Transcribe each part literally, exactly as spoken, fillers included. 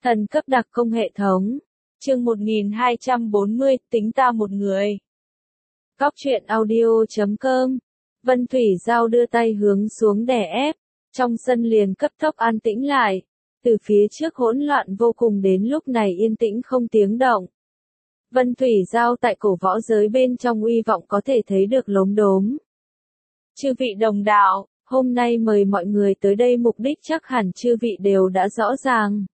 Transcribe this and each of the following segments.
Thần cấp đặc công hệ thống. Chương một nghìn hai trăm bốn mươi, tính ta một người. Cóc truyện audio chấm com. Vân Thủy Giao đưa tay hướng xuống đè ép, trong sân liền cấp tốc an tĩnh lại. Từ phía trước hỗn loạn vô cùng đến lúc này yên tĩnh không tiếng động. Vân Thủy Giao tại cổ võ giới bên trong uy vọng có thể thấy được lốm đốm. Chư vị đồng đạo, hôm nay mời mọi người tới đây mục đích chắc hẳn chư vị đều đã rõ ràng.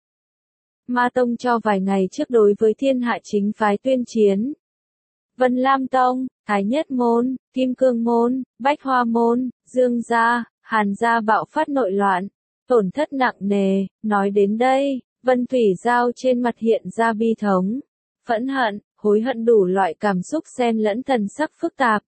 Ma Tông cho vài ngày trước đối với thiên hạ chính phái tuyên chiến. Vân Lam Tông, Thái Nhất Môn, Kim Cương Môn, Bách Hoa Môn, Dương Gia, Hàn Gia bạo phát nội loạn, tổn thất nặng nề. Nói đến đây, Vân Thủy Giao trên mặt hiện ra bi thống, phẫn hận, hối hận đủ loại cảm xúc xen lẫn thần sắc phức tạp.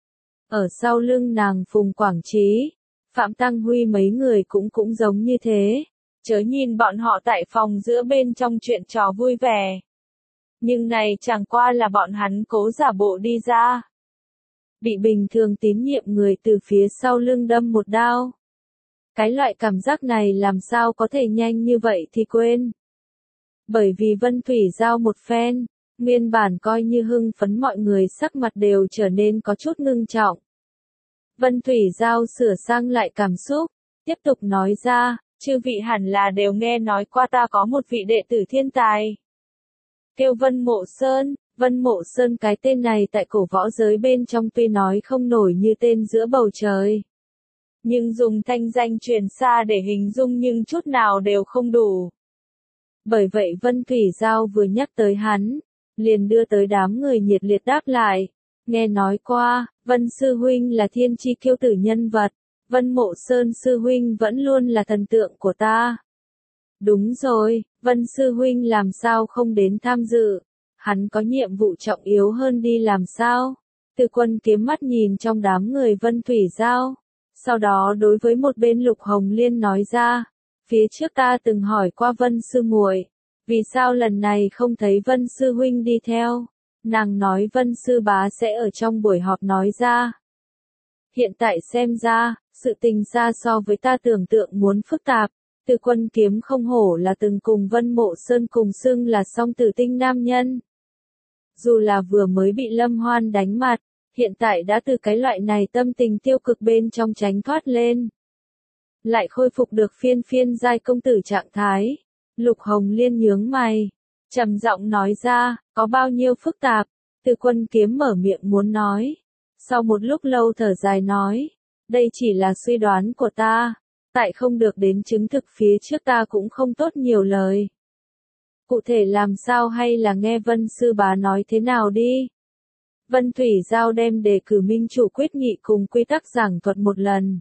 Ở sau lưng nàng Phùng Quảng Trí, Phạm Tăng Huy mấy người cũng cũng giống như thế. Chớ nhìn bọn họ tại phòng giữa bên trong chuyện trò vui vẻ. Nhưng này chẳng qua là bọn hắn cố giả bộ đi ra. Bị bình thường tín nhiệm người từ phía sau lưng đâm một đao. Cái loại cảm giác này làm sao có thể nhanh như vậy thì quên. Bởi vì Vân Thủy Giao một phen, nguyên bản coi như hưng phấn mọi người sắc mặt đều trở nên có chút ngưng trọng. Vân Thủy Giao sửa sang lại cảm xúc, tiếp tục nói ra. Chư vị hẳn là đều nghe nói qua ta có một vị đệ tử thiên tài. Kêu Vân Mộ Sơn, Vân Mộ Sơn cái tên này tại cổ võ giới bên trong tuy nói không nổi như tên giữa bầu trời. Nhưng dùng thanh danh truyền xa để hình dung nhưng chút nào đều không đủ. Bởi vậy Vân Thủy Giao vừa nhắc tới hắn, liền đưa tới đám người nhiệt liệt đáp lại. Nghe nói qua, Vân Sư Huynh là thiên chi kiêu tử nhân vật. Vân Mộ Sơn Sư Huynh vẫn luôn là thần tượng của ta. Đúng rồi, Vân Sư Huynh làm sao không đến tham dự, hắn có nhiệm vụ trọng yếu hơn đi làm sao? Từ Quân kiếm mắt nhìn trong đám người Vân Thủy Giao, sau đó đối với một bên Lục Hồng Liên nói ra, phía trước ta từng hỏi qua Vân Sư muội, vì sao lần này không thấy Vân Sư Huynh đi theo? Nàng nói Vân Sư bá sẽ ở trong buổi họp nói ra. Hiện tại xem ra, sự tình xa so với ta tưởng tượng muốn phức tạp. Từ Quân kiếm không hổ là từng cùng Vân Mộ Sơn cùng xưng là song tử tinh nam nhân. Dù là vừa mới bị Lâm Hoan đánh mặt, hiện tại đã từ cái loại này tâm tình tiêu cực bên trong tránh thoát lên. Lại khôi phục được phiên phiên giai công tử trạng thái. Lục Hồng Liên nhướng mày, trầm giọng nói ra, có bao nhiêu phức tạp? Từ Quân kiếm mở miệng muốn nói. Sau một lúc lâu thở dài nói, đây chỉ là suy đoán của ta, tại không được đến chứng thực phía trước ta cũng không tốt nhiều lời. Cụ thể làm sao hay là nghe Vân Sư bá nói thế nào đi. Vân Thủy Giao đem đề cử minh chủ quyết nghị cùng quy tắc giảng thuật một lần.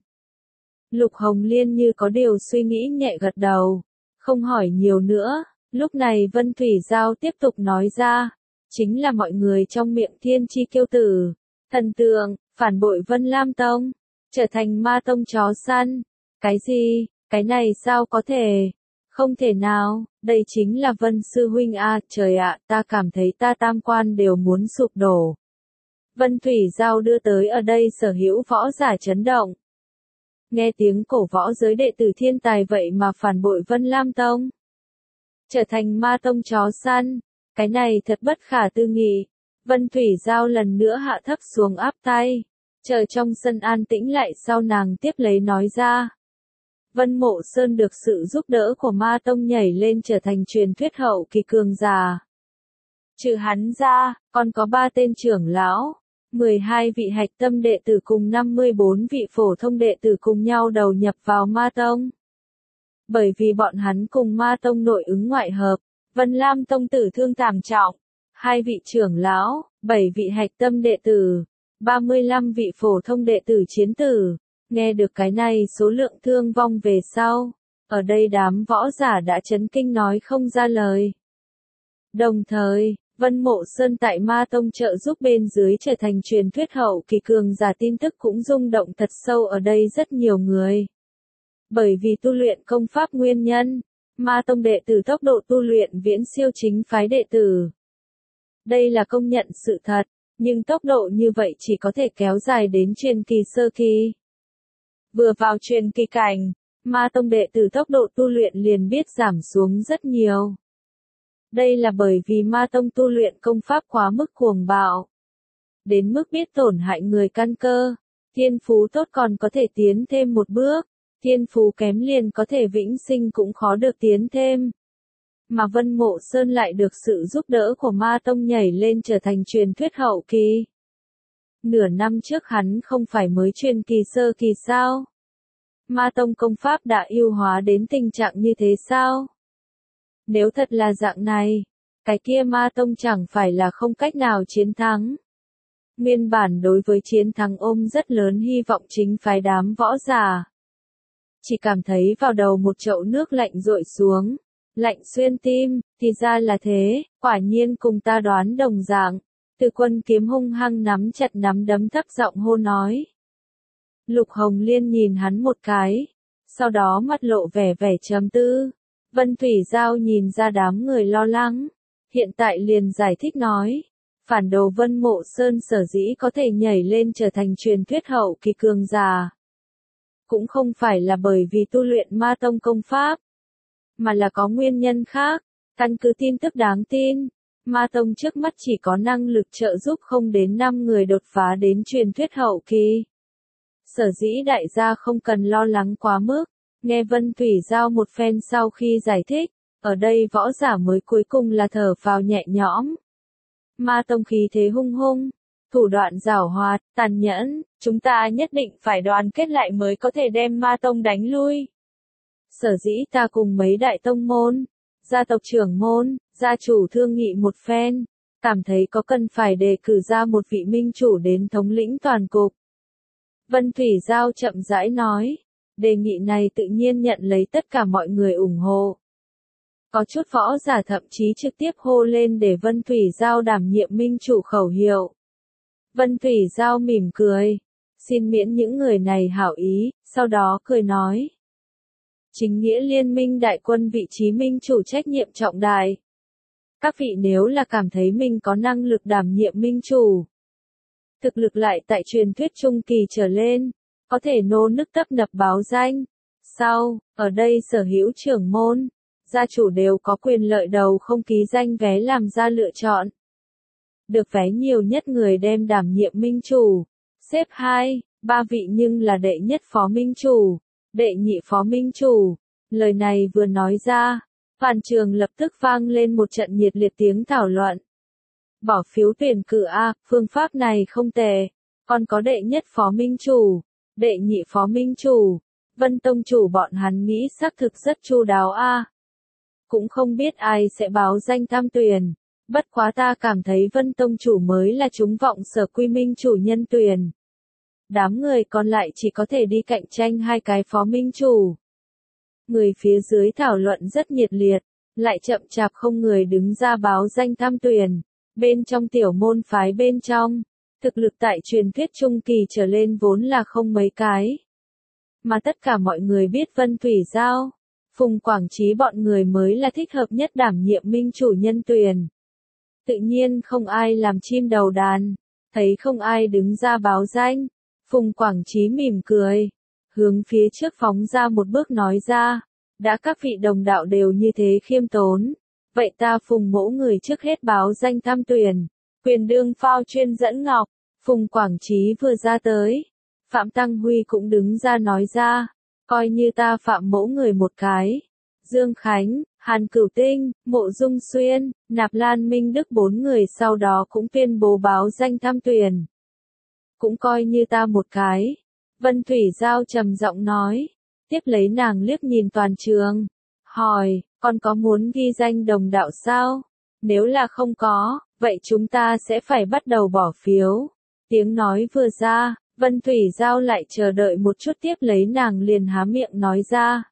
Lục Hồng Liên như có điều suy nghĩ nhẹ gật đầu, không hỏi nhiều nữa. Lúc này Vân Thủy Giao tiếp tục nói ra, chính là mọi người trong miệng thiên chi kiêu tử, thần tượng, phản bội Vân Lam Tông, trở thành Ma Tông chó săn. Cái gì, cái này sao có thể? Không thể nào, đây chính là Vân Sư Huynh a, trời ạ, ta cảm thấy ta tam quan đều muốn sụp đổ. Vân Thủy Giao đưa tới ở đây sở hữu võ giả chấn động. Nghe tiếng cổ võ giới đệ tử thiên tài vậy mà phản bội Vân Lam Tông. Trở thành Ma Tông chó săn, cái này thật bất khả tư nghị. Vân Thủy Giao lần nữa hạ thấp xuống áp tay, chờ trong sân an tĩnh lại sau nàng tiếp lấy nói ra. Vân Mộ Sơn được sự giúp đỡ của Ma Tông nhảy lên trở thành truyền thuyết hậu kỳ cường giả. Trừ hắn ra, còn có ba tên trưởng lão, mười hai vị hạch tâm đệ tử cùng năm mươi bốn vị phổ thông đệ tử cùng nhau đầu nhập vào Ma Tông. Bởi vì bọn hắn cùng Ma Tông nội ứng ngoại hợp, Vân Lam Tông tử thương thảm trọng. Hai vị trưởng lão, bảy vị hạch tâm đệ tử, ba mươi lăm vị phổ thông đệ tử chiến tử. Nghe được cái này số lượng thương vong về sau, ở đây đám võ giả đã chấn kinh nói không ra lời. Đồng thời, Vân Mộ Sơn tại Ma Tông trợ giúp bên dưới trở thành truyền thuyết hậu kỳ cường giả tin tức cũng rung động thật sâu ở đây rất nhiều người. Bởi vì tu luyện công pháp nguyên nhân, Ma Tông đệ tử tốc độ tu luyện viễn siêu chính phái đệ tử. Đây là công nhận sự thật, nhưng tốc độ như vậy chỉ có thể kéo dài đến truyền kỳ sơ kỳ. Vừa vào truyền kỳ cảnh, Ma Tông đệ tử tốc độ tu luyện liền biết giảm xuống rất nhiều. Đây là bởi vì ma tông tu luyện công pháp quá mức cuồng bạo. Đến mức biết tổn hại người căn cơ. Thiên phú tốt còn có thể tiến thêm một bước. Thiên phú kém liền có thể vĩnh sinh cũng khó được tiến thêm. Mà Vân Mộ Sơn lại được sự giúp đỡ của ma tông nhảy lên trở thành truyền thuyết hậu kỳ. Nửa năm trước hắn không phải mới truyền kỳ sơ kỳ sao? Ma tông công pháp đã yêu hóa đến tình trạng như thế sao? Nếu thật là dạng này, cái kia ma tông chẳng phải là không cách nào chiến thắng. Nguyên bản đối với chiến thắng ôm rất lớn hy vọng chính phái đám võ giả. Chỉ cảm thấy vào đầu một chậu nước lạnh rội xuống, lạnh xuyên tim, thì ra là thế, quả nhiên cùng ta đoán đồng dạng. Từ Quân Kiếm hung hăng nắm chặt nắm đấm thấp giọng hô nói. Lục Hồng Liên nhìn hắn một cái, sau đó mắt lộ vẻ vẻ trầm tư. Vân Thủy Giao nhìn ra đám người lo lắng, hiện tại liền giải thích nói. Phản đồ Vân Mộ Sơn sở dĩ có thể nhảy lên trở thành truyền thuyết hậu kỳ cường giả. Cũng không phải là bởi vì tu luyện ma tông công pháp, mà là có nguyên nhân khác. Căn cứ tin tức đáng tin, ma tông trước mắt chỉ có năng lực trợ giúp không đến năm người đột phá đến truyền thuyết hậu kỳ. Sở dĩ đại gia không cần lo lắng quá mức. Nghe Vân Thủy Giao một phen sau khi giải thích, ở đây võ giả mới cuối cùng là thở phào nhẹ nhõm. Ma tông khí thế hung hung, thủ đoạn giảo hoạt, tàn nhẫn, chúng ta nhất định phải đoàn kết lại mới có thể đem ma tông đánh lui. Sở dĩ ta cùng mấy đại tông môn, gia tộc trưởng môn, gia chủ thương nghị một phen, cảm thấy có cần phải đề cử ra một vị minh chủ đến thống lĩnh toàn cục. Vân Thủy Giao chậm rãi nói, đề nghị này tự nhiên nhận lấy tất cả mọi người ủng hộ. Có chút võ giả thậm chí trực tiếp hô lên để Vân Thủy Giao đảm nhiệm minh chủ khẩu hiệu. Vân Thủy Giao mỉm cười, xin miễn những người này hảo ý, sau đó cười nói. Chính nghĩa liên minh đại quân vị trí minh chủ trách nhiệm trọng đại. Các vị nếu là cảm thấy mình có năng lực đảm nhiệm minh chủ, thực lực lại tại truyền thuyết trung kỳ trở lên, có thể nô nức tấp nập báo danh. Sau, ở đây sở hữu trưởng môn, gia chủ đều có quyền lợi đầu không ký danh vé làm ra lựa chọn. Được vé nhiều nhất người đem đảm nhiệm minh chủ. Xếp hai, ba vị nhưng là đệ nhất phó minh chủ, đệ nhị phó minh chủ. Lời này vừa nói ra, toàn trường lập tức vang lên một trận nhiệt liệt tiếng thảo luận. Bỏ phiếu tuyển cử A, phương pháp này không tệ. Còn có đệ nhất phó minh chủ, đệ nhị phó minh chủ, Vân tông chủ bọn hắn nghĩ xác thực rất chu đáo A. Cũng không biết ai sẽ báo danh tham tuyển. Bất quá ta cảm thấy Vân tông chủ mới là chúng vọng sở quy minh chủ nhân tuyển. Đám người còn lại chỉ có thể đi cạnh tranh hai cái phó minh chủ. Người phía dưới thảo luận rất nhiệt liệt, lại chậm chạp không người đứng ra báo danh tham tuyển. Bên trong tiểu môn phái bên trong, thực lực tại truyền thuyết trung kỳ trở lên vốn là không mấy cái. Mà tất cả mọi người biết Vân Thủy Giao, Phùng Quảng Trí bọn người mới là thích hợp nhất đảm nhiệm minh chủ nhân tuyển. Tự nhiên không ai làm chim đầu đàn, thấy không ai đứng ra báo danh, Phùng Quảng Trí mỉm cười, hướng phía trước phóng ra một bước nói ra, đã các vị đồng đạo đều như thế khiêm tốn, vậy ta Phùng mỗ người trước hết báo danh tham tuyển, quyền đương phao chuyên dẫn ngọc. Phùng Quảng Trí vừa ra tới, Phạm Tăng Huy cũng đứng ra nói ra, coi như ta Phạm mỗ người một cái. Dương Khánh, Hàn Cửu Tinh, Mộ Dung Xuyên, Nạp Lan Minh Đức bốn người sau đó cũng tuyên bố báo danh tham tuyển. Cũng coi như ta một cái. Vân Thủy Giao trầm giọng nói, tiếp lấy nàng liếc nhìn toàn trường, hỏi, còn có muốn ghi danh đồng đạo sao? Nếu là không có, vậy chúng ta sẽ phải bắt đầu bỏ phiếu. Tiếng nói vừa ra, Vân Thủy Giao lại chờ đợi một chút, tiếp lấy nàng liền há miệng nói ra.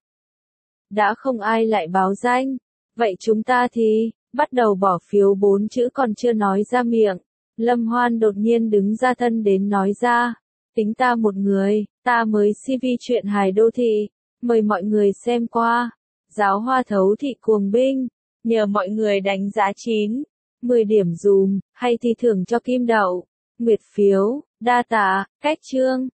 Đã không ai lại báo danh, vậy chúng ta thì, bắt đầu bỏ phiếu. Bốn chữ còn chưa nói ra miệng, Lâm Hoan đột nhiên đứng ra thân đến nói ra, tính ta một người, ta mới xê vê chuyện hài đô thị, mời mọi người xem qua. Giáo hoa thấu thị cuồng binh, nhờ mọi người đánh giá chín, mười điểm dùm, hay thì thưởng cho kim đậu, nguyệt phiếu, đa tạ, cách chương.